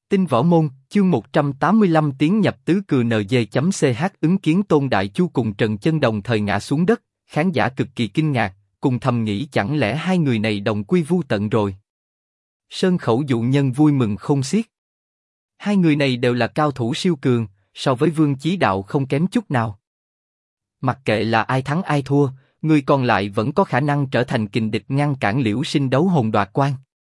Tinh Võ Môn, chương 185 tiến nhập tứ cừ NG.ch ứng kiến Tôn Đại Chu cùng Trần Chân đồng thời ngã xuống đất, khán giả cực kỳ kinh ngạc, cùng thầm nghĩ chẳng lẽ hai người này đồng quy vu tận rồi. Sơn Khẩu Dụ Nhân vui mừng khôn xiết. Hai người này đều là cao thủ siêu cường, so với Vương Chí Đạo không kém chút nào. Mặc kệ là ai thắng ai thua, người còn lại vẫn có khả năng trở thành kình địch ngăn cản Liễu Sinh đấu hồn đoạt quan.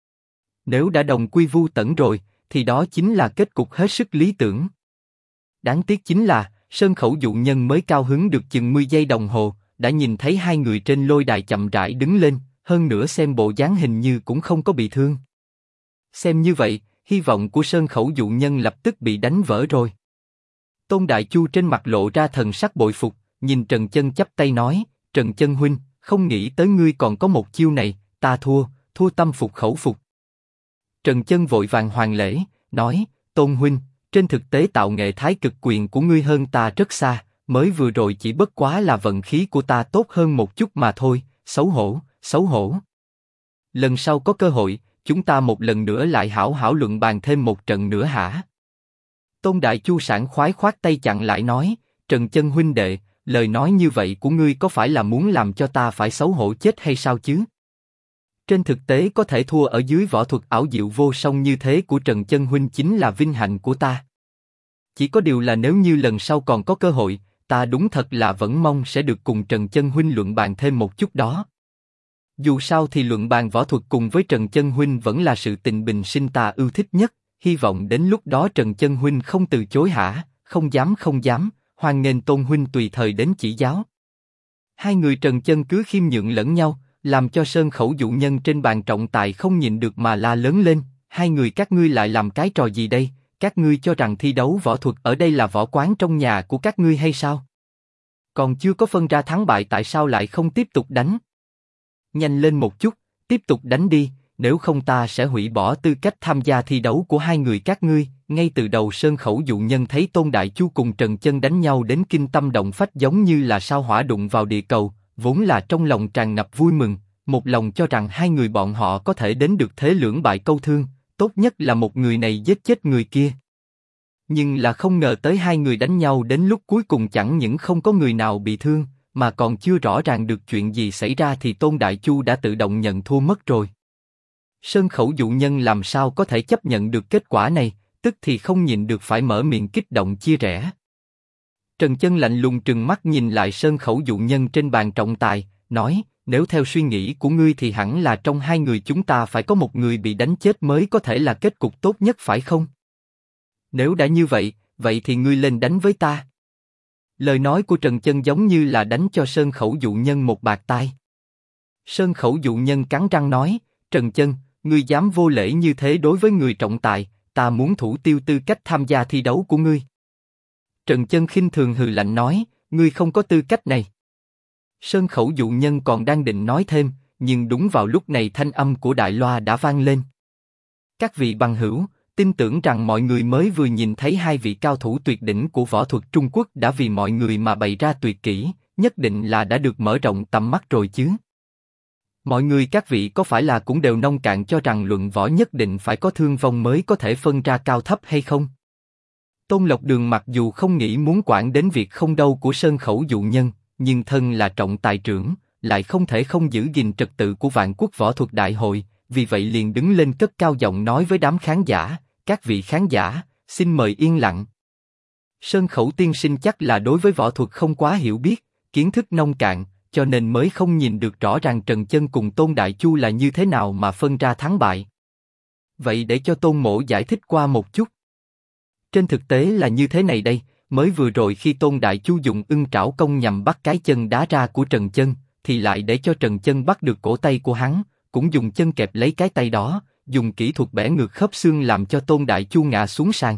Nếu đã đồng quy vu tận rồi, thì đó chính là kết cục hết sức lý tưởng. Đáng tiếc chính là, Sơn Khẩu Dụ Nhân mới cao hứng được chừng 10 giây đồng hồ, đã nhìn thấy hai người trên lôi đài chậm rãi đứng lên, hơn nữa xem bộ dáng hình như cũng không có bị thương. Xem như vậy, hy vọng của Sơn Khẩu Dụ Nhân lập tức bị đánh vỡ rồi. Tôn Đại Chu trên mặt lộ ra thần sắc bội phục, nhìn Trần Chân chắp tay nói, Trần Chân huynh, không nghĩ tới ngươi còn có một chiêu này, ta thua tâm phục khẩu phục. Trần Chân vội vàng hoàn lễ, nói, Tôn huynh, trên thực tế tạo nghệ thái cực quyền của ngươi hơn ta rất xa, mới vừa rồi chỉ bất quá là vận khí của ta tốt hơn một chút mà thôi, xấu hổ. Lần sau có cơ hội, chúng ta một lần nữa lại hảo hảo luận bàn thêm một trận nữa hả? Tôn Đại Chu sảng khoái khoát tay chặn lại nói, Trần Chân huynh đệ, lời nói như vậy của ngươi có phải là muốn làm cho ta phải xấu hổ chết hay sao chứ? Trên thực tế có thể thua ở dưới võ thuật ảo diệu vô song như thế của Trần Chân huynh chính là vinh hạnh của ta. Chỉ có điều là nếu như lần sau còn có cơ hội, ta đúng thật là vẫn mong sẽ được cùng Trần Chân huynh luận bàn thêm một chút đó. Dù sao thì luận bàn võ thuật cùng với Trần Chân huynh vẫn là sự tình bình sinh ta ưa thích nhất, hy vọng đến lúc đó Trần Chân huynh không từ chối hả? Không dám, hoan nghênh Tôn huynh tùy thời đến chỉ giáo. Hai người Trần Chân cứ khiêm nhượng lẫn nhau, làm cho Sơn Khẩu Dụ Nhân trên bàn trọng tài không nhịn được mà la lớn lên, hai người các ngươi lại làm cái trò gì đây? Các ngươi cho rằng thi đấu võ thuật ở đây là võ quán trong nhà của các ngươi hay sao? Còn chưa có phân ra thắng bại tại sao lại không tiếp tục đánh? Nhanh lên một chút, tiếp tục đánh đi, nếu không ta sẽ hủy bỏ tư cách tham gia thi đấu của hai người các ngươi. Ngay từ đầu Sơn Khẩu Dụ Nhân thấy Tôn Đại Chu cùng Trần Chân đánh nhau đến kinh tâm động phách giống như là sao hỏa đụng vào địa cầu, vốn là trong lòng tràn ngập vui mừng, một lòng cho rằng hai người bọn họ có thể đến được thế lưỡng bại câu thương, tốt nhất là một người này giết chết người kia. Nhưng là không ngờ tới hai người đánh nhau đến lúc cuối cùng chẳng những không có người nào bị thương, mà còn chưa rõ ràng được chuyện gì xảy ra thì Tôn Đại Chu đã tự động nhận thua mất rồi. Sơn Khẩu Dụ Nhân làm sao có thể chấp nhận được kết quả này, tức thì không nhịn được phải mở miệng kích động chia rẽ. Trần Chân lạnh lùng trừng mắt nhìn lại Sơn Khẩu Dụ Nhân trên bàn trọng tài, nói, nếu theo suy nghĩ của ngươi thì hẳn là trong hai người chúng ta phải có một người bị đánh chết mới có thể là kết cục tốt nhất phải không? Nếu đã như vậy, vậy thì ngươi lên đánh với ta. Lời nói của Trần Chân giống như là đánh cho Sơn Khẩu Dụ Nhân một bạt tai. Sơn Khẩu Dụ Nhân cắn răng nói, Trần Chân, ngươi dám vô lễ như thế đối với người trọng tài, ta muốn thủ tiêu tư cách tham gia thi đấu của ngươi. Trần Chân khinh thường hừ lạnh nói, ngươi không có tư cách này. Sơn Khẩu Dụ Nhân còn đang định nói thêm, nhưng đúng vào lúc này thanh âm của đại loa đã vang lên. Các vị bằng hữu, tin tưởng rằng mọi người mới vừa nhìn thấy hai vị cao thủ tuyệt đỉnh của võ thuật Trung Quốc đã vì mọi người mà bày ra tuyệt kỹ, nhất định là đã được mở rộng tầm mắt rồi chứ. Mọi người các vị có phải là cũng đều nông cạn cho rằng luận võ nhất định phải có thương vong mới có thể phân ra cao thấp hay không? Tôn Lộc Đường mặc dù không nghĩ muốn quản đến việc không đâu của Sơn Khẩu Dụ Nhân, nhưng thân là trọng tài trưởng, lại không thể không giữ gìn trật tự của Vạn Quốc Võ Thuật Đại hội, vì vậy liền đứng lên cất cao giọng nói với đám khán giả, các vị khán giả, xin mời yên lặng. Sơn Khẩu tiên sinh chắc là đối với võ thuật không quá hiểu biết, kiến thức nông cạn, cho nên mới không nhìn được rõ ràng Trần Chân cùng Tôn Đại Chu là như thế nào mà phân ra thắng bại. Vậy để cho Tôn mỗ giải thích qua một chút. Trên thực tế là như thế này đây, mới vừa rồi khi Tôn Đại Chu dùng ưng trảo công nhằm bắt cái chân đá ra của Trần Chân, thì lại để cho Trần Chân bắt được cổ tay của hắn, cũng dùng chân kẹp lấy cái tay đó, dùng kỹ thuật bẻ ngược khớp xương làm cho Tôn Đại Chu ngã xuống sàn.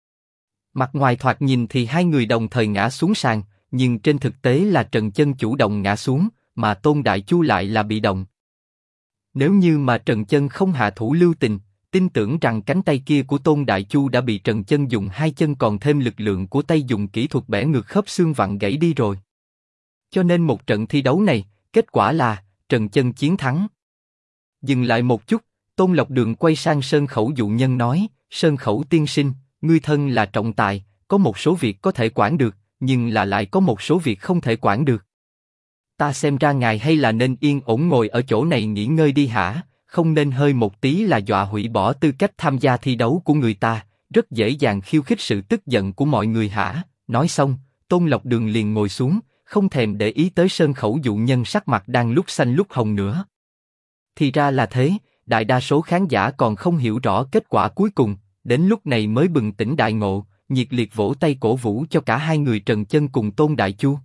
Mặt ngoài thoạt nhìn thì hai người đồng thời ngã xuống sàn, nhưng trên thực tế là Trần Chân chủ động ngã xuống, mà Tôn Đại Chu lại là bị động. Nếu như mà Trần Chân không hạ thủ lưu tình, tin tưởng rằng cánh tay kia của Tôn Đại Chu đã bị Trần Chân dùng hai chân còn thêm lực lượng của tay dùng kỹ thuật bẻ ngược khớp xương vặn gãy đi rồi. Cho nên một trận thi đấu này, kết quả là Trần Chân chiến thắng. Dừng lại một chút, Tôn Lộc Đường quay sang Sơn Khẩu Dụ Nhân nói, Sơn Khẩu tiên sinh, ngươi thân là trọng tài, có một số việc có thể quản được, nhưng là lại có một số việc không thể quản được. Ta xem ra ngài hay là nên yên ổn ngồi ở chỗ này nghỉ ngơi đi hả, không nên hơi một tí là dọa hủy bỏ tư cách tham gia thi đấu của người ta, rất dễ dàng khiêu khích sự tức giận của mọi người hả. Nói xong, Tôn Lộc Đường liền ngồi xuống, không thèm để ý tới Sơn Khẩu dụ nhân sắc mặt đang lúc xanh lúc hồng nữa. Thì ra là thế, đại đa số khán giả còn không hiểu rõ kết quả cuối cùng, đến lúc này mới bừng tỉnh đại ngộ, nhiệt liệt vỗ tay cổ vũ cho cả hai người Trần Chân cùng Tôn Đại Chu.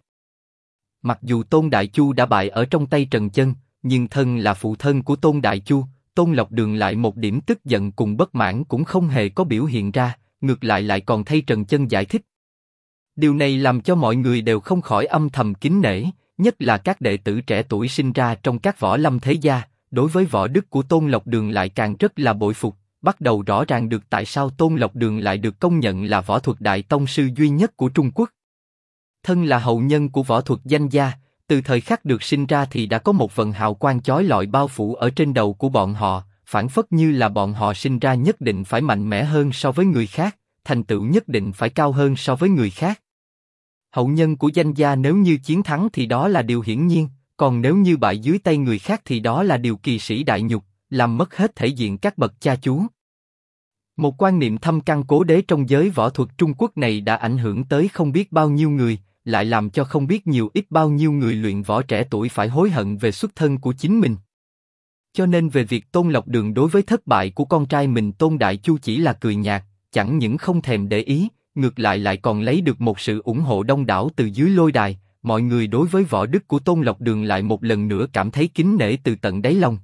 Mặc dù Tôn Đại Chu đã bại ở trong tay Trần Chân, nhưng thân là phụ thân của Tôn Đại Chu, Tôn Lộc Đường lại một điểm tức giận cùng bất mãn cũng không hề có biểu hiện ra, ngược lại còn thay Trần Chân giải thích. Điều này làm cho mọi người đều không khỏi âm thầm kính nể, nhất là các đệ tử trẻ tuổi sinh ra trong các võ lâm thế gia, đối với võ đức của Tôn Lộc Đường lại càng rất là bội phục, bắt đầu rõ ràng được tại sao Tôn Lộc Đường lại được công nhận là võ thuật đại tông sư duy nhất của Trung Quốc. Thân là hậu nhân của võ thuật danh gia, từ thời khắc được sinh ra thì đã có một vầng hào quang chói lọi bao phủ ở trên đầu của bọn họ, phảng phất như là bọn họ sinh ra nhất định phải mạnh mẽ hơn so với người khác, thành tựu nhất định phải cao hơn so với người khác. Hậu nhân của danh gia nếu như chiến thắng thì đó là điều hiển nhiên, còn nếu như bại dưới tay người khác thì đó là điều kỳ sĩ đại nhục, làm mất hết thể diện các bậc cha chú. Một quan niệm thâm căn cố đế trong giới võ thuật Trung Quốc này đã ảnh hưởng tới không biết bao nhiêu người, lại làm cho không biết nhiều ít bao nhiêu người luyện võ trẻ tuổi phải hối hận về xuất thân của chính mình. Cho nên về việc Tôn Lộc Đường đối với thất bại của con trai mình Tôn Đại Chu chỉ là cười nhạt, chẳng những không thèm để ý, ngược lại còn lấy được một sự ủng hộ đông đảo từ dưới lôi đài, mọi người đối với võ đức của Tôn Lộc Đường lại một lần nữa cảm thấy kính nể từ tận đáy lòng.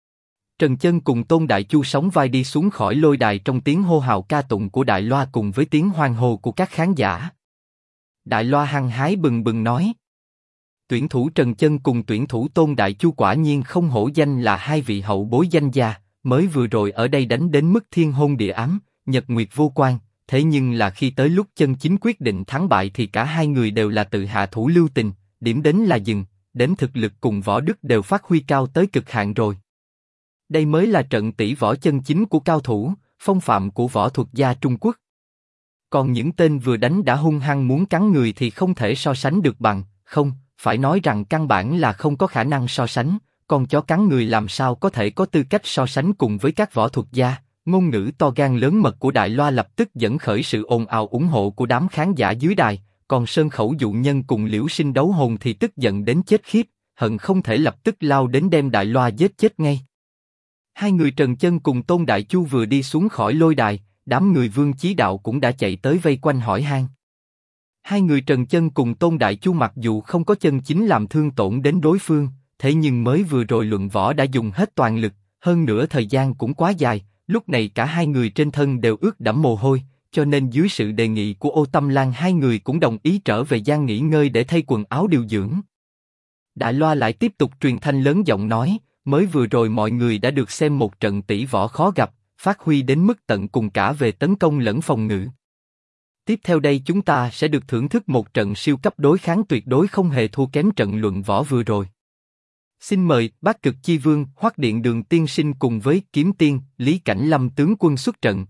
Trần Chân cùng Tôn Đại Chu sóng vai đi xuống khỏi lôi đài trong tiếng hô hào ca tụng của đại loa cùng với tiếng hoan hô của các khán giả. Đại loa hăng hái bừng bừng nói: tuyển thủ Trần Chân cùng tuyển thủ Tôn Đại Chu quả nhiên không hổ danh là hai vị hậu bối danh gia, mới vừa rồi ở đây đánh đến mức thiên hôn địa ám, nhật nguyệt vô quan, thế nhưng là khi tới lúc chân chính quyết định thắng bại thì cả hai người đều là tự hạ thủ lưu tình, điểm đến là dừng, đến thực lực cùng võ đức đều phát huy cao tới cực hạn rồi. Đây mới là trận tỷ võ chân chính của cao thủ, phong phạm của võ thuật gia Trung Quốc. Còn những tên vừa đánh đã hung hăng muốn cắn người thì không thể so sánh được bằng, không, phải nói rằng căn bản là không có khả năng so sánh, con chó cắn người làm sao có thể có tư cách so sánh cùng với các võ thuật gia. Ngôn ngữ to gan lớn mật của đại loa lập tức dẫn khởi sự ồn ào ủng hộ của đám khán giả dưới đài, còn Sơn Khẩu dụ nhân cùng Liễu Sinh đấu hồn thì tức giận đến chết khiếp, hận không thể lập tức lao đến đem đại loa giết chết ngay. Hai người Trần Chân cùng Tôn Đại Chu vừa đi xuống khỏi lôi đài, đám người Vương Chí Đạo cũng đã chạy tới vây quanh hỏi han. Hai người Trần Chân cùng Tôn Đại Chu mặc dù không có chân chính làm thương tổn đến đối phương, thế nhưng mới vừa rồi luận võ đã dùng hết toàn lực, hơn nữa thời gian cũng quá dài. Lúc này cả hai người trên thân đều ướt đẫm mồ hôi, cho nên dưới sự đề nghị của Ô Tâm Lan hai người cũng đồng ý trở về gian nghỉ ngơi để thay quần áo điều dưỡng. Đại loa lại tiếp tục truyền thanh lớn giọng nói, mới vừa rồi mọi người đã được xem một trận tỷ võ khó gặp, phát huy đến mức tận cùng cả về tấn công lẫn phòng ngự. Tiếp theo đây chúng ta sẽ được thưởng thức một trận siêu cấp đối kháng tuyệt đối không hề thua kém trận luận võ vừa rồi. Xin mời Bát Cực Chi Vương Hoắc Điện Đường tiên sinh cùng với Kiếm Tiên Lý Cảnh Lâm tướng quân xuất trận.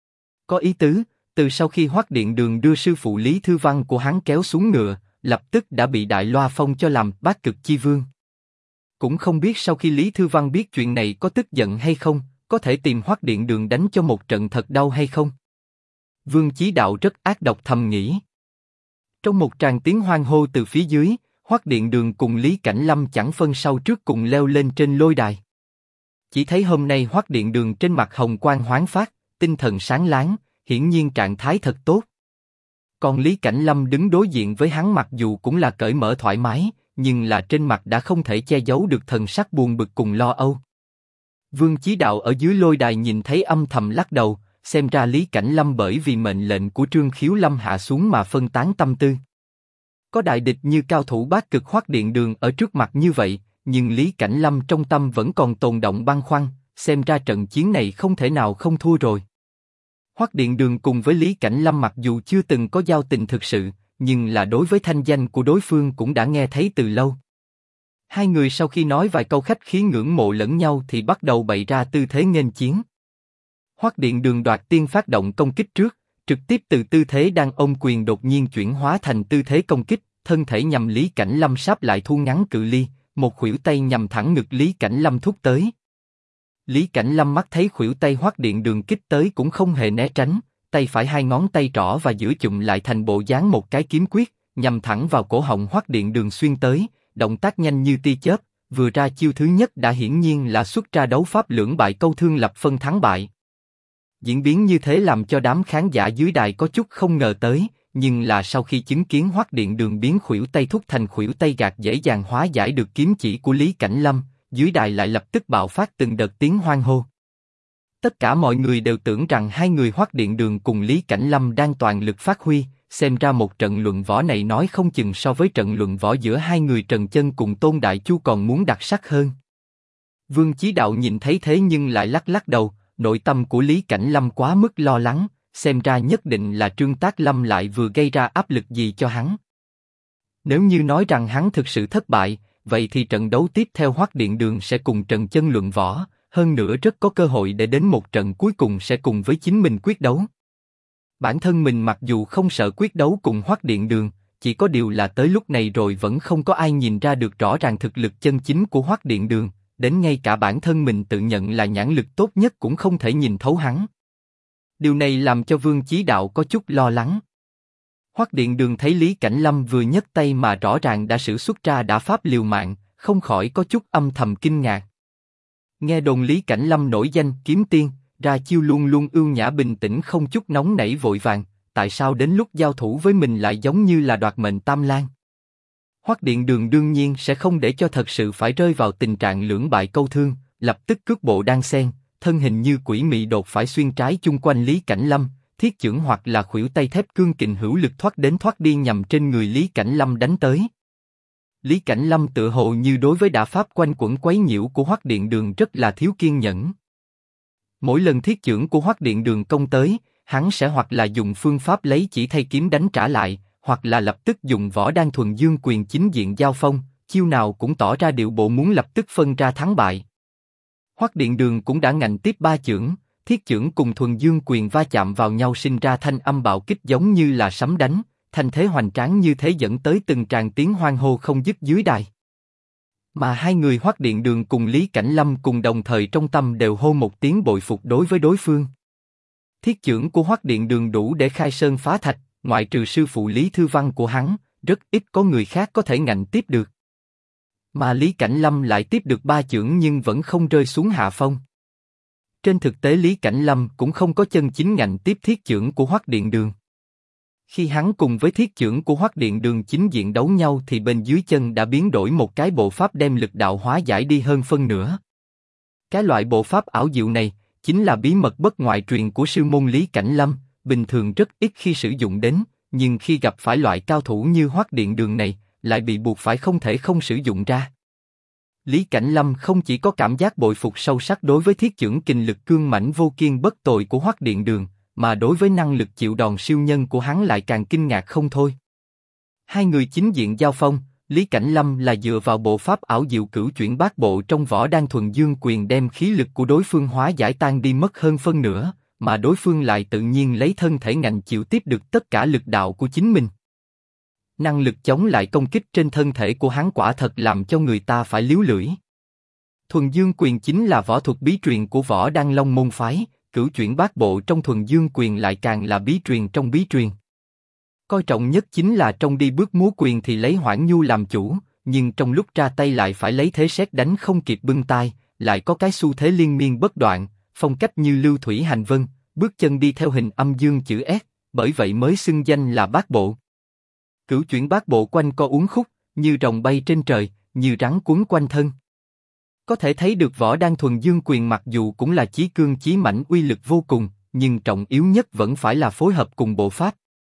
Có ý tứ, từ sau khi Hoắc Điện Đường đưa sư phụ Lý Thư Văn của hắn kéo xuống ngựa, lập tức đã bị đại loa phong cho làm Bát Cực Chi Vương. Cũng không biết sau khi Lý Thư Văn biết chuyện này có tức giận hay không, có thể tìm Hoắc Điện Đường đánh cho một trận thật đau hay không. Vương Chí Đạo rất ác độc thầm nghĩ. Trong một tràng tiếng hoan hô từ phía dưới, Hoắc Điện Đường cùng Lý Cảnh Lâm chẳng phân sau trước cùng leo lên trên lôi đài. Chỉ thấy hôm nay Hoắc Điện Đường trên mặt hồng quang hoáng phát, tinh thần sáng láng, hiển nhiên trạng thái thật tốt. Còn Lý Cảnh Lâm đứng đối diện với hắn mặc dù cũng là cởi mở thoải mái, nhưng là trên mặt đã không thể che giấu được thần sắc buồn bực cùng lo âu. Vương Chí Đạo ở dưới lôi đài nhìn thấy âm thầm lắc đầu, xem ra Lý Cảnh Lâm bởi vì mệnh lệnh của Trương Khiếu Lâm hạ xuống mà phân tán tâm tư. Có đại địch như cao thủ Bát Cực Hoắc Điện Đường ở trước mặt như vậy, nhưng Lý Cảnh Lâm trong tâm vẫn còn tồn động băn khoăn, xem ra trận chiến này không thể nào không thua rồi. Hoắc Điện Đường cùng với Lý Cảnh Lâm mặc dù chưa từng có giao tình thực sự, nhưng là đối với thanh danh của đối phương cũng đã nghe thấy từ lâu. Hai người sau khi nói vài câu khách khí ngưỡng mộ lẫn nhau thì bắt đầu bày ra tư thế nghênh chiến. Hoắc Điện Đường đoạt tiên phát động công kích trước, trực tiếp từ tư thế đang ôm quyền đột nhiên chuyển hóa thành tư thế công kích, thân thể nhằm Lý Cảnh Lâm sáp lại thu ngắn cự ly, một khuỷu tay nhằm thẳng ngực Lý Cảnh Lâm thúc tới. Lý Cảnh Lâm mắt thấy khuỷu tay Hoắc Điện Đường kích tới cũng không hề né tránh, tay phải hai ngón tay trỏ và giữa chụm lại thành bộ dáng một cái kiếm quyết, nhằm thẳng vào cổ họng Hoắc Điện Đường xuyên tới, động tác nhanh như tia chớp, vừa ra chiêu thứ nhất đã hiển nhiên là xuất ra đấu pháp lưỡng bại câu thương lập phân thắng bại. Diễn biến như thế làm cho đám khán giả dưới đài có chút không ngờ tới, nhưng là sau khi chứng kiến Hoắc Điện Đường biến khuỷu tay thúc thành khuỷu tay gạt dễ dàng hóa giải được kiếm chỉ của Lý Cảnh Lâm, dưới đài lại lập tức bạo phát từng đợt tiếng hoan hô. Tất cả mọi người đều tưởng rằng hai người Hoắc Điện Đường cùng Lý Cảnh Lâm đang toàn lực phát huy, xem ra một trận luận võ này nói không chừng so với trận luận võ giữa hai người Trần Chân cùng Tôn Đại Chu còn muốn đặc sắc hơn. Vương Chí Đạo nhìn thấy thế nhưng lại lắc lắc đầu, nội tâm của Lý Cảnh Lâm quá mức lo lắng, xem ra nhất định là Trương Tác Lâm lại vừa gây ra áp lực gì cho hắn. Nếu như nói rằng hắn thực sự thất bại, vậy thì trận đấu tiếp theo Hoắc Điện Đường sẽ cùng Trần Chân luận võ, hơn nữa rất có cơ hội để đến một trận cuối cùng sẽ cùng với chính mình quyết đấu. Bản thân mình mặc dù không sợ quyết đấu cùng Hoắc Điện Đường, chỉ có điều là tới lúc này rồi vẫn không có ai nhìn ra được rõ ràng thực lực chân chính của Hoắc Điện Đường, đến ngay cả bản thân mình tự nhận là nhãn lực tốt nhất cũng không thể nhìn thấu hắn. Điều này làm cho Vương Chí Đạo có chút lo lắng. Hoắc Điện Đường thấy Lý Cảnh Lâm vừa nhấc tay mà rõ ràng đã sử xuất ra đả pháp liều mạng, không khỏi có chút âm thầm kinh ngạc. Nghe đồn Lý Cảnh Lâm nổi danh kiếm tiên, ra chiêu luôn luôn ưu nhã bình tĩnh không chút nóng nảy vội vàng, tại sao đến lúc giao thủ với mình lại giống như là đoạt mệnh tam lang? Hoắc Điện Đường đương nhiên sẽ không để cho thật sự phải rơi vào tình trạng lưỡng bại câu thương, lập tức cước bộ đan xen, thân hình như quỷ mị đột phải xuyên trái chung quanh Lý Cảnh Lâm, thiết chưởng hoặc là khuỷu tay thép cương kình hữu lực thoát đến thoát đi nhằm trên người Lý Cảnh Lâm đánh tới. Lý Cảnh Lâm tự hồ như đối với đả pháp quanh quẩn quấy nhiễu của Hoắc Điện Đường rất là thiếu kiên nhẫn. Mỗi lần thiết chưởng của Hoắc Điện Đường công tới, hắn sẽ hoặc là dùng phương pháp lấy chỉ thay kiếm đánh trả lại, hoặc là lập tức dùng võ đan thuần dương quyền chính diện giao phong, chiêu nào cũng tỏ ra điệu bộ muốn lập tức phân ra thắng bại. Hoắc Điện Đường cũng đã ngạnh tiếp ba chưởng, thiết chưởng cùng thuần dương quyền va chạm vào nhau sinh ra thanh âm bạo kích giống như là sấm đánh, thanh thế hoành tráng như thế dẫn tới từng tràng tiếng hoan hô không dứt dưới đài. Mà hai người Hoắc Điện Đường cùng Lý Cảnh Lâm cùng đồng thời trong tâm đều hô một tiếng bội phục đối với đối phương. Thiết chưởng của Hoắc Điện Đường đủ để khai sơn phá thạch, ngoại trừ sư phụ Lý Thư Văn của hắn, rất ít có người khác có thể ngạnh tiếp được. Mà Lý Cảnh Lâm lại tiếp được ba chưởng nhưng vẫn không rơi xuống hạ phong. Trên thực tế Lý Cảnh Lâm cũng không có chân chính ngạnh tiếp thiết chưởng của Hoắc Điện Đường. Khi hắn cùng với thiết chưởng của Hoắc Điện Đường chính diện đấu nhau thì bên dưới chân đã biến đổi một cái bộ pháp đem lực đạo hóa giải đi hơn phân nửa. Cái loại bộ pháp ảo diệu này chính là bí mật bất ngoại truyền của sư môn Lý Cảnh Lâm, bình thường rất ít khi sử dụng đến, nhưng khi gặp phải loại cao thủ như Hoắc Điện Đường này, lại bị buộc phải không thể không sử dụng ra. Lý Cảnh Lâm không chỉ có cảm giác bội phục sâu sắc đối với thiết chưởng kình lực cương mãnh vô kiên bất tồi của Hoắc Điện Đường, mà đối với năng lực chịu đòn siêu nhân của hắn lại càng kinh ngạc không thôi. Hai người chính diện giao phong, Lý Cảnh Lâm là dựa vào bộ pháp ảo diệu cửu chuyển bát bộ trong võ đan thuần dương quyền đem khí lực của đối phương hóa giải tan đi mất hơn phân nửa, mà đối phương lại tự nhiên lấy thân thể ngạnh chịu tiếp được tất cả lực đạo của chính mình. Năng lực chống lại công kích trên thân thể của hắn quả thật làm cho người ta phải líu lưỡi. Thuần dương quyền chính là võ thuật bí truyền của võ đan Long môn phái, cửu chuyển bát bộ trong thuần dương quyền lại càng là bí truyền trong bí truyền. Coi trọng nhất chính là trong đi bước múa quyền thì lấy Hoãn Nhu làm chủ, nhưng trong lúc ra tay lại phải lấy thế sét đánh không kịp bưng tay, lại có cái xu thế liên miên bất đoạn, phong cách như lưu thủy hành vân, bước chân đi theo hình âm dương chữ S, bởi vậy mới xưng danh là bát bộ. Cửu chuyển bát bộ quanh co uốn khúc, như rồng bay trên trời, như rắn quấn quanh thân. Có thể thấy được võ đan thuần dương quyền mặc dù cũng là chí cương chí mãnh uy lực vô cùng, nhưng trọng yếu nhất vẫn phải là phối hợp cùng bộ pháp.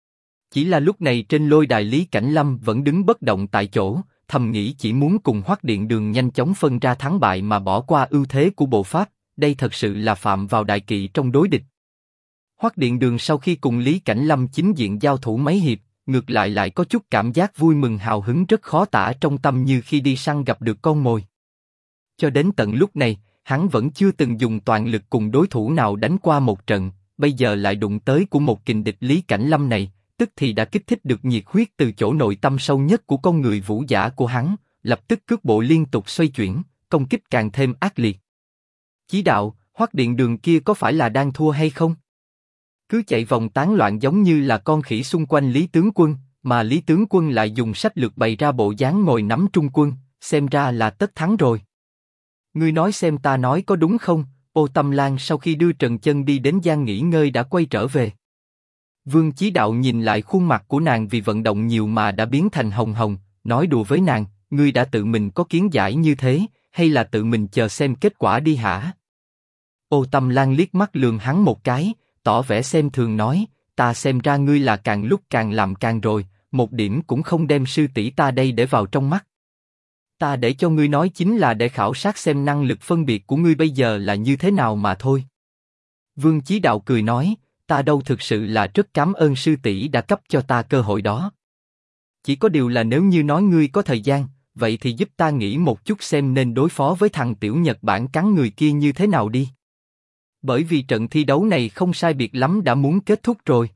Chỉ là lúc này trên lôi đài Lý Cảnh Lâm vẫn đứng bất động tại chỗ, thầm nghĩ chỉ muốn cùng Hoắc Điện Đường nhanh chóng phân ra thắng bại mà bỏ qua ưu thế của bộ pháp, đây thật sự là phạm vào đại kỵ trong đối địch. Hoắc Điện Đường sau khi cùng Lý Cảnh Lâm chính diện giao thủ mấy hiệp, ngược lại có chút cảm giác vui mừng hào hứng rất khó tả trong tâm như khi đi săn gặp được con mồi. Cho đến tận lúc này, hắn vẫn chưa từng dùng toàn lực cùng đối thủ nào đánh qua một trận, bây giờ lại đụng tới của một kình địch Lý Cảnh Lâm này, tức thì đã kích thích được nhiệt huyết từ chỗ nội tâm sâu nhất của con người vũ giả của hắn, lập tức cước bộ liên tục xoay chuyển, công kích càng thêm ác liệt. Chí đạo, Hoắc Điện Đường kia có phải là đang thua hay không? Cứ chạy vòng tán loạn giống như là con khỉ xung quanh Lý tướng quân, mà Lý tướng quân lại dùng sách lược bày ra bộ dáng ngồi nắm trung quân, xem ra là tất thắng rồi. Ngươi nói xem ta nói có đúng không? Ô Tâm Lan sau khi đưa Trần Chân đi đến gian nghỉ ngơi đã quay trở về. Vương Chí Đạo nhìn lại khuôn mặt của nàng vì vận động nhiều mà đã biến thành hồng hồng, nói đùa với nàng, ngươi đã tự mình có kiến giải như thế, hay là tự mình chờ xem kết quả đi hả? Ô Tâm Lan liếc mắt lườm hắn một cái, tỏ vẻ xem thường nói, ta xem ra ngươi là càng lúc càng làm càng rồi, một điểm cũng không đem sư tỷ ta đây để vào trong mắt. Ta để cho ngươi nói chính là để khảo sát xem năng lực phân biệt của ngươi bây giờ là như thế nào mà thôi. Vương Chí Đạo cười nói, ta đâu thực sự là rất cảm ơn sư tỷ đã cấp cho ta cơ hội đó. Chỉ có điều là nếu như nói ngươi có thời gian, vậy thì giúp ta nghĩ một chút xem nên đối phó với thằng tiểu Nhật Bản cắn người kia như thế nào đi. Bởi vì trận thi đấu này không sai biệt lắm đã muốn kết thúc rồi.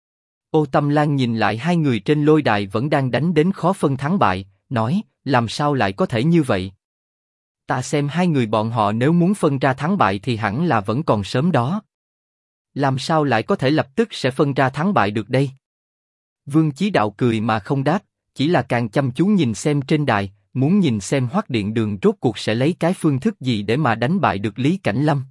Ô Tâm Lan nhìn lại hai người trên lôi đài vẫn đang đánh đến khó phân thắng bại, nói, làm sao lại có thể như vậy? Ta xem hai người bọn họ nếu muốn phân ra thắng bại thì hẳn là vẫn còn sớm đó. Làm sao lại có thể lập tức sẽ phân ra thắng bại được đây? Vương Chí Đạo cười mà không đáp, chỉ là càng chăm chú nhìn xem trên đài, muốn nhìn xem Hoắc Điện Đường rốt cuộc sẽ lấy cái phương thức gì để mà đánh bại được Lý Cảnh Lâm.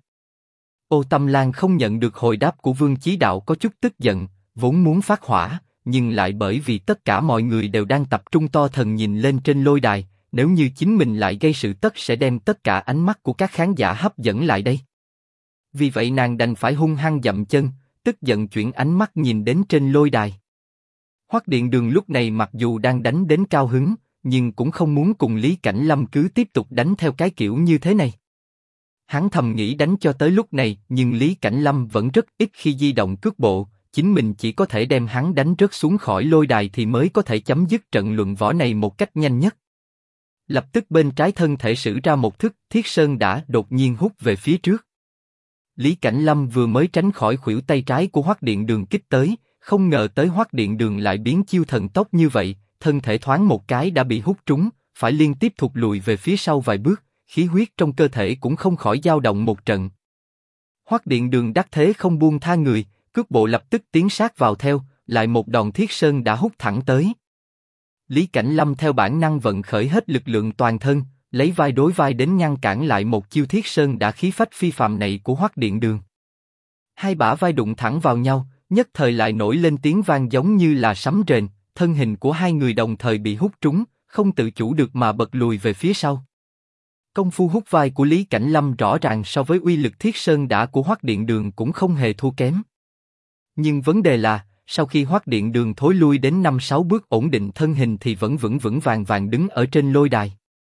Ô Tâm Lan không nhận được hồi đáp của Vương Chí Đạo có chút tức giận, vốn muốn phát hỏa, nhưng lại bởi vì tất cả mọi người đều đang tập trung to thần nhìn lên trên lôi đài, nếu như chính mình lại gây sự tất sẽ đem tất cả ánh mắt của các khán giả hấp dẫn lại đây. Vì vậy nàng đành phải hung hăng dậm chân, tức giận chuyển ánh mắt nhìn đến trên lôi đài. Hoắc Điện Đường lúc này mặc dù đang đánh đến cao hứng, nhưng cũng không muốn cùng Lý Cảnh Lâm cứ tiếp tục đánh theo cái kiểu như thế này. Hắn thầm nghĩ đánh cho tới lúc này, nhưng Lý Cảnh Lâm vẫn rất ít khi di động cước bộ, chính mình chỉ có thể đem hắn đánh rớt xuống khỏi lôi đài thì mới có thể chấm dứt trận luận võ này một cách nhanh nhất. Lập tức bên trái thân thể sử ra một thức, Thiết Sơn đã đột nhiên hút về phía trước. Lý Cảnh Lâm vừa mới tránh khỏi khuỷu tay trái của Hoắc Điện Đường kích tới, không ngờ tới Hoắc Điện Đường lại biến chiêu thần tốc như vậy, thân thể thoáng một cái đã bị hút trúng, phải liên tiếp thụt lùi về phía sau vài bước, khí huyết trong cơ thể cũng không khỏi dao động một trận. Hoắc Điện Đường đắc thế không buông tha người, cước bộ lập tức tiến sát vào theo, lại một đòn Thiết Sơn đã hút thẳng tới. Lý Cảnh Lâm theo bản năng vận khởi hết lực lượng toàn thân, lấy vai đối vai đến ngăn cản lại một chiêu Thiết Sơn đã khí phách phi phàm này của Hoắc Điện Đường. Hai bả vai đụng thẳng vào nhau, nhất thời lại nổi lên tiếng vang giống như là sấm rền, thân hình của hai người đồng thời bị hút trúng, không tự chủ được mà bật lùi về phía sau. Công phu hút vai của Lý Cảnh Lâm rõ ràng so với uy lực Thiết Sơn đã của Hoắc Điện Đường cũng không hề thua kém. Nhưng vấn đề là, sau khi Hoắc Điện Đường thối lui đến 5-6 bước ổn định thân hình thì vẫn vững vững vàng vàng đứng ở trên lôi đài.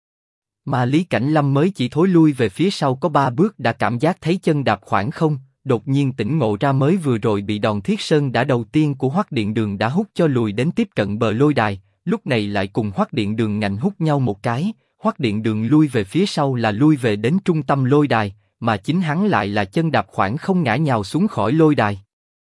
Mà Lý Cảnh Lâm mới chỉ thối lui về phía sau có 3 bước đã cảm giác thấy chân đạp khoảng không, đột nhiên tỉnh ngộ ra mới vừa rồi bị đòn Thiết Sơn đã đầu tiên của Hoắc Điện Đường đã hút cho lùi đến tiếp cận bờ lôi đài, lúc này lại cùng Hoắc Điện Đường ngạnh hút nhau một cái, Hoắc Điện Đường lui về phía sau là lui về đến trung tâm lôi đài, mà chính hắn lại là chân đạp khoảng không ngã nhào xuống khỏi lôi đài.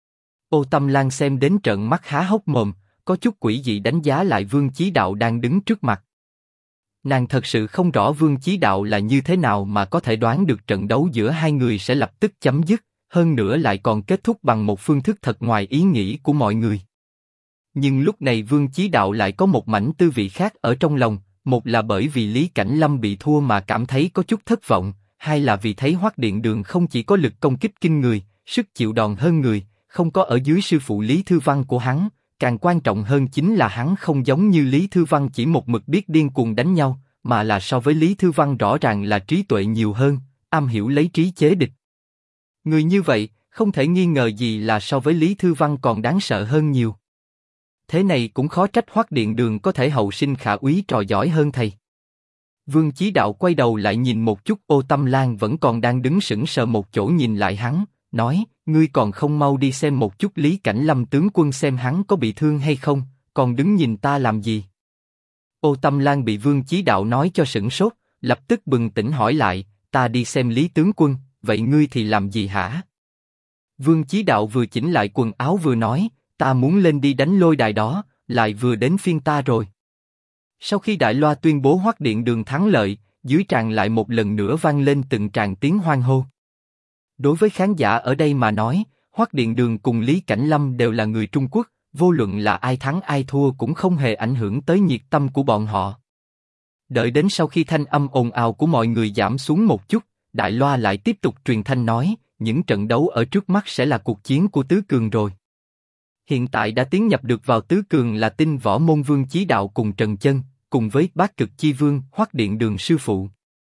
Ô Tâm Lan xem đến trợn mắt há hốc mồm, có chút quỷ dị đánh giá lại Vương Chí Đạo đang đứng trước mặt. Nàng thật sự không rõ Vương Chí Đạo là như thế nào mà có thể đoán được trận đấu giữa hai người sẽ lập tức chấm dứt, hơn nữa lại còn kết thúc bằng một phương thức thật ngoài ý nghĩ của mọi người. Nhưng lúc này Vương Chí Đạo lại có một mảnh tư vị khác ở trong lòng, một là bởi vì Lý Cảnh Lâm bị thua mà cảm thấy có chút thất vọng, hai là vì thấy Hoắc Điện Đường không chỉ có lực công kích kinh người, sức chịu đòn hơn người, không có ở dưới sư phụ Lý Thư Văn của hắn, càng quan trọng hơn chính là hắn không giống như Lý Thư Văn chỉ một mực biết điên cuồng đánh nhau, mà là so với Lý Thư Văn rõ ràng là trí tuệ nhiều hơn, am hiểu lấy trí chế địch. Người như vậy, không thể nghi ngờ gì là so với Lý Thư Văn còn đáng sợ hơn nhiều. Thế này cũng khó trách Hoắc Điện Đường có thể hậu sinh khả úy trò giỏi hơn thầy. Vương Chí Đạo quay đầu lại nhìn một chút Ô Tâm Lan vẫn còn đang đứng sững sờ một chỗ nhìn lại hắn, nói, ngươi còn không mau đi xem một chút Lý Cảnh Lâm tướng quân xem hắn có bị thương hay không, còn đứng nhìn ta làm gì? Ô Tâm Lan bị Vương Chí Đạo nói cho sửng sốt, lập tức bừng tỉnh hỏi lại, ta đi xem Lý tướng quân, vậy ngươi thì làm gì hả? Vương Chí Đạo vừa chỉnh lại quần áo vừa nói, ta muốn lên đi đánh lôi đài đó, lại vừa đến phiên ta rồi. Sau khi Đại Loa tuyên bố Hoắc Điện Đường thắng lợi, dưới tràng lại một lần nữa vang lên từng tràng tiếng hoan hô. Đối với khán giả ở đây mà nói, Hoắc Điện Đường cùng Lý Cảnh Lâm đều là người Trung Quốc, vô luận là ai thắng ai thua cũng không hề ảnh hưởng tới nhiệt tâm của bọn họ. Đợi đến sau khi thanh âm ồn ào của mọi người giảm xuống một chút, Đại Loa lại tiếp tục truyền thanh nói, những trận đấu ở trước mắt sẽ là cuộc chiến của tứ cường rồi. Hiện tại đã tiến nhập được vào tứ cường là Tinh Võ Môn Vương Chí Đạo cùng Trần Chân, cùng với Bát Cực Chi Vương Hoắc Điện Đường sư phụ.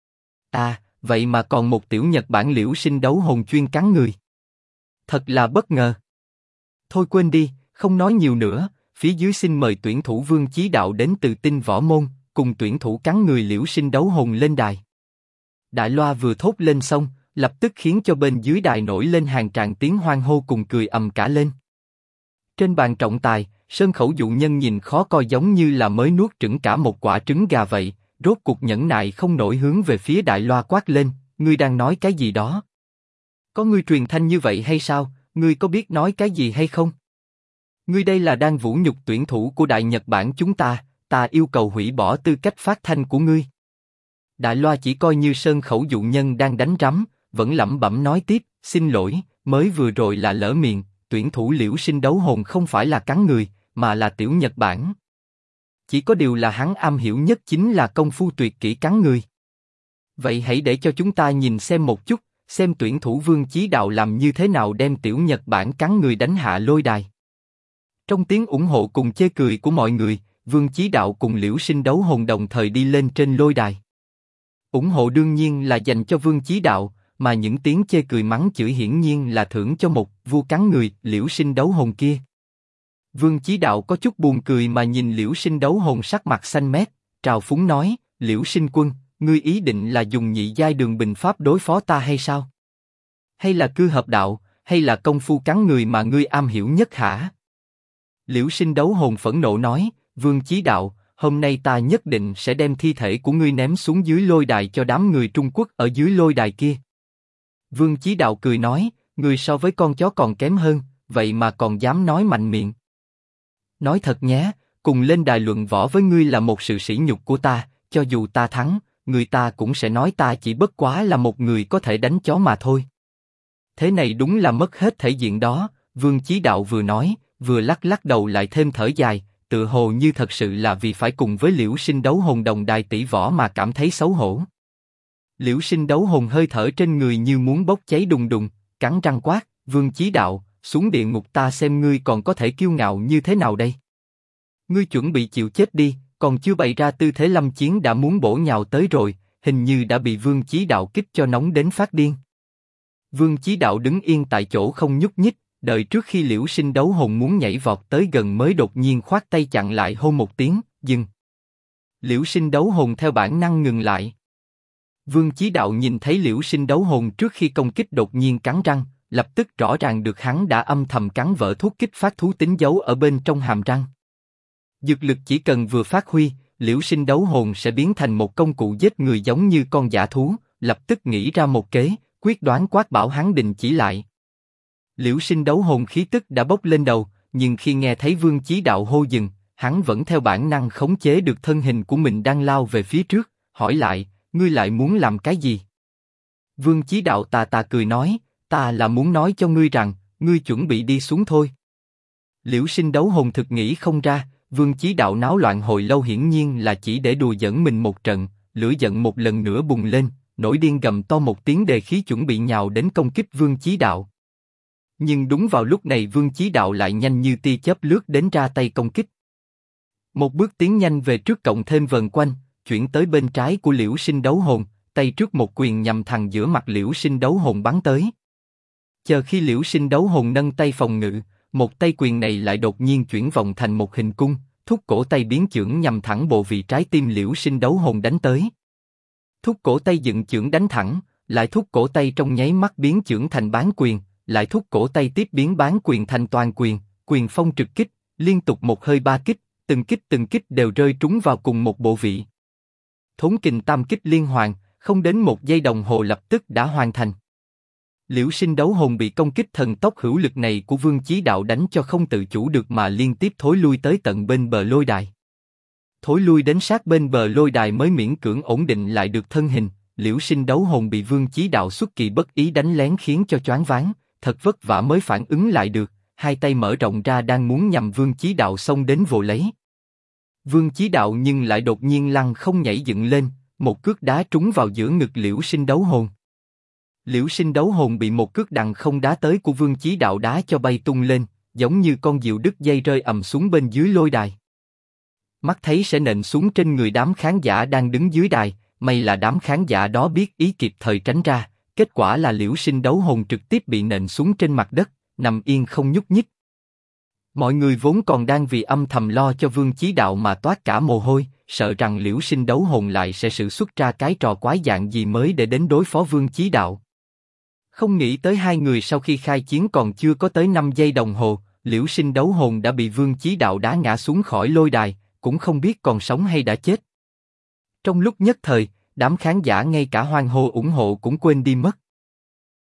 Vậy mà còn một tiểu Nhật Bản Liễu Sinh đấu hồn chuyên cắn người. Thật là bất ngờ. Thôi quên đi, không nói nhiều nữa, phía dưới xin mời tuyển thủ Vương Chí Đạo đến từ Tinh Võ Môn, cùng tuyển thủ cắn người Liễu Sinh đấu hồn lên đài. Đại Loa vừa thốt lên xong, lập tức khiến cho bên dưới đài nổi lên hàng tràng tiếng hoan hô cùng cười ầm cả lên. Trên bàn trọng tài, Sơn Khẩu dụ nhân nhìn khó coi giống như là mới nuốt chửng cả một quả trứng gà vậy, rốt cuộc nhẫn nại không nổi hướng về phía Đại Loa quát lên, ngươi đang nói cái gì đó? Có ngươi truyền thanh như vậy hay sao? Ngươi có biết nói cái gì hay không? Ngươi đây là đang vũ nhục tuyển thủ của Đại Nhật Bản chúng ta, ta yêu cầu hủy bỏ tư cách phát thanh của ngươi. Đại Loa chỉ coi như Sơn Khẩu dụ nhân đang đánh rắm, vẫn lẩm bẩm nói tiếp, xin lỗi, mới vừa rồi là lỡ miệng, tuyển thủ Liễu Sinh đấu hồn không phải là cắn người, mà là tiểu Nhật Bản. Chỉ có điều là hắn am hiểu nhất chính là công phu tuyệt kỹ cắn người. Vậy hãy để cho chúng ta nhìn xem một chút, xem tuyển thủ Vương Chí Đạo làm như thế nào đem tiểu Nhật Bản cắn người đánh hạ lôi đài. Trong tiếng ủng hộ cùng chê cười của mọi người, Vương Chí Đạo cùng Liễu Sinh đấu hồn đồng thời đi lên trên lôi đài. Ủng hộ đương nhiên là dành cho Vương Chí Đạo, mà những tiếng chê cười mắng chửi hiển nhiên là thưởng cho một vua cắn người Liễu Sinh đấu hồn kia. Vương Chí Đạo có chút buồn cười mà nhìn Liễu Sinh đấu hồn sắc mặt xanh mét, trào phúng nói, Liễu Sinh quân, ngươi ý định là dùng nhị giai đường bình pháp đối phó ta hay sao? Hay là cư hợp đạo, hay là công phu cắn người mà ngươi am hiểu nhất hả? Liễu Sinh đấu hồn phẫn nộ nói, Vương Chí Đạo, hôm nay ta nhất định sẽ đem thi thể của ngươi ném xuống dưới lôi đài cho đám người Trung Quốc ở dưới lôi đài kia. Vương Chí Đạo cười nói, ngươi so với con chó còn kém hơn, vậy mà còn dám nói mạnh miệng. Nói thật nhé, cùng lên đài luận võ với ngươi là một sự sỉ nhục của ta, cho dù ta thắng, người ta cũng sẽ nói ta chỉ bất quá là một người có thể đánh chó mà thôi. Thế này đúng là mất hết thể diện đó, Vương Chí Đạo vừa nói, vừa lắc lắc đầu lại thêm thở dài, tựa hồ như thật sự là vì phải cùng với Liễu Sinh đấu hồn đồng đài tỷ võ mà cảm thấy xấu hổ. Liễu Sinh đấu hồn hơi thở trên người như muốn bốc cháy đùng đùng, cắn răng quát, Vương Chí Đạo, xuống địa ngục ta xem ngươi còn có thể kiêu ngạo như thế nào đây. Ngươi chuẩn bị chịu chết đi, còn chưa bày ra tư thế lâm chiến đã muốn bổ nhào tới rồi, hình như đã bị Vương Chí Đạo kích cho nóng đến phát điên. Vương Chí Đạo đứng yên tại chỗ không nhúc nhích, đợi trước khi Liễu Sinh đấu hồn muốn nhảy vọt tới gần mới đột nhiên khoát tay chặn lại hô một tiếng, dừng. Liễu Sinh đấu hồn theo bản năng ngừng lại. Vương Chí Đạo nhìn thấy Liễu Sinh đấu hồn trước khi công kích đột nhiên cắn răng, lập tức rõ ràng được hắn đã âm thầm cắn vỡ thuốc kích phát thú tính giấu ở bên trong hàm răng. Dược lực chỉ cần vừa phát huy, Liễu Sinh đấu hồn sẽ biến thành một công cụ giết người giống như con dã thú, lập tức nghĩ ra một kế, quyết đoán quát bảo hắn đình chỉ lại. Liễu Sinh đấu hồn khí tức đã bốc lên đầu, nhưng khi nghe thấy Vương Chí Đạo hô dừng, hắn vẫn theo bản năng khống chế được thân hình của mình đang lao về phía trước, hỏi lại, ngươi lại muốn làm cái gì? Vương Chí Đạo tà tà cười nói, ta là muốn nói cho ngươi rằng, ngươi chuẩn bị đi xuống thôi. Liễu Sinh đấu hồn thực nghĩ không ra, Vương Chí Đạo náo loạn hồi lâu hiển nhiên là chỉ để đùa giỡn mình một trận, lửa giận một lần nữa bùng lên, nổi điên gầm to một tiếng đề khí chuẩn bị nhào đến công kích Vương Chí Đạo. Nhưng đúng vào lúc này Vương Chí Đạo lại nhanh như tia chớp lướt đến ra tay công kích. Một bước tiến nhanh về trước cộng thêm vần quanh, chuyển tới bên trái của Liễu Sinh đấu hồn, tay trước một quyền nhằm thẳng giữa mặt Liễu Sinh đấu hồn bắn tới. Chờ khi Liễu Sinh đấu hồn nâng tay phòng ngự, một tay quyền này lại đột nhiên chuyển vòng thành một hình cung, thúc cổ tay biến chưởng nhằm thẳng bộ vị trái tim Liễu Sinh đấu hồn đánh tới. Thúc cổ tay dựng chưởng đánh thẳng, lại thúc cổ tay trong nháy mắt biến chưởng thành bán quyền, lại thúc cổ tay tiếp biến bán quyền thành toàn quyền, quyền phong trực kích, liên tục một hơi ba kích, từng kích đều rơi trúng vào cùng một bộ vị. Thốn kình tam kích liên hoàn, Không đến 1 giây đồng hồ lập tức đã hoàn thành. Liễu Sinh đấu hồn bị công kích thần tốc hữu lực này của Vương Chí Đạo đánh cho không tự chủ được mà liên tiếp thối lui tới tận bên bờ lôi đài. Thối lui đến sát bên bờ lôi đài mới miễn cưỡng ổn định lại được thân hình. Liễu Sinh đấu hồn bị Vương Chí Đạo xuất kỳ bất ý đánh lén khiến cho choáng váng, thật vất vả mới phản ứng lại được, hai tay mở rộng ra đang muốn nhằm Vương Chí Đạo xông đến vồ lấy. Vương Chí Đạo nhưng lại đột nhiên lăn không nhảy dựng lên, một cước đá trúng vào giữa ngực Liễu Sinh đấu hồn. Liễu Sinh đấu hồn bị một cước đằng không đá tới của Vương Chí Đạo đá cho bay tung lên, giống như con diều đứt dây rơi ầm xuống bên dưới lôi đài. Mắt thấy sẽ nện xuống trên người đám khán giả đang đứng dưới đài, may là đám khán giả đó biết ý kịp thời tránh ra, kết quả là Liễu Sinh đấu hồn trực tiếp bị nện xuống trên mặt đất, nằm yên không nhúc nhích. Mọi người vốn còn đang vì âm thầm lo cho Vương Chí Đạo mà toát cả mồ hôi, sợ rằng Liễu Sinh đấu hồn lại sẽ sử xuất ra cái trò quái dạng gì mới để đến đối phó Vương Chí Đạo. Không nghĩ tới hai người sau khi khai chiến còn chưa có tới 5 giây đồng hồ, Liễu Sinh đấu hồn đã bị Vương Chí Đạo đá ngã xuống khỏi lôi đài, cũng không biết còn sống hay đã chết. Trong lúc nhất thời, đám khán giả ngay cả hoan hô ủng hộ cũng quên đi mất.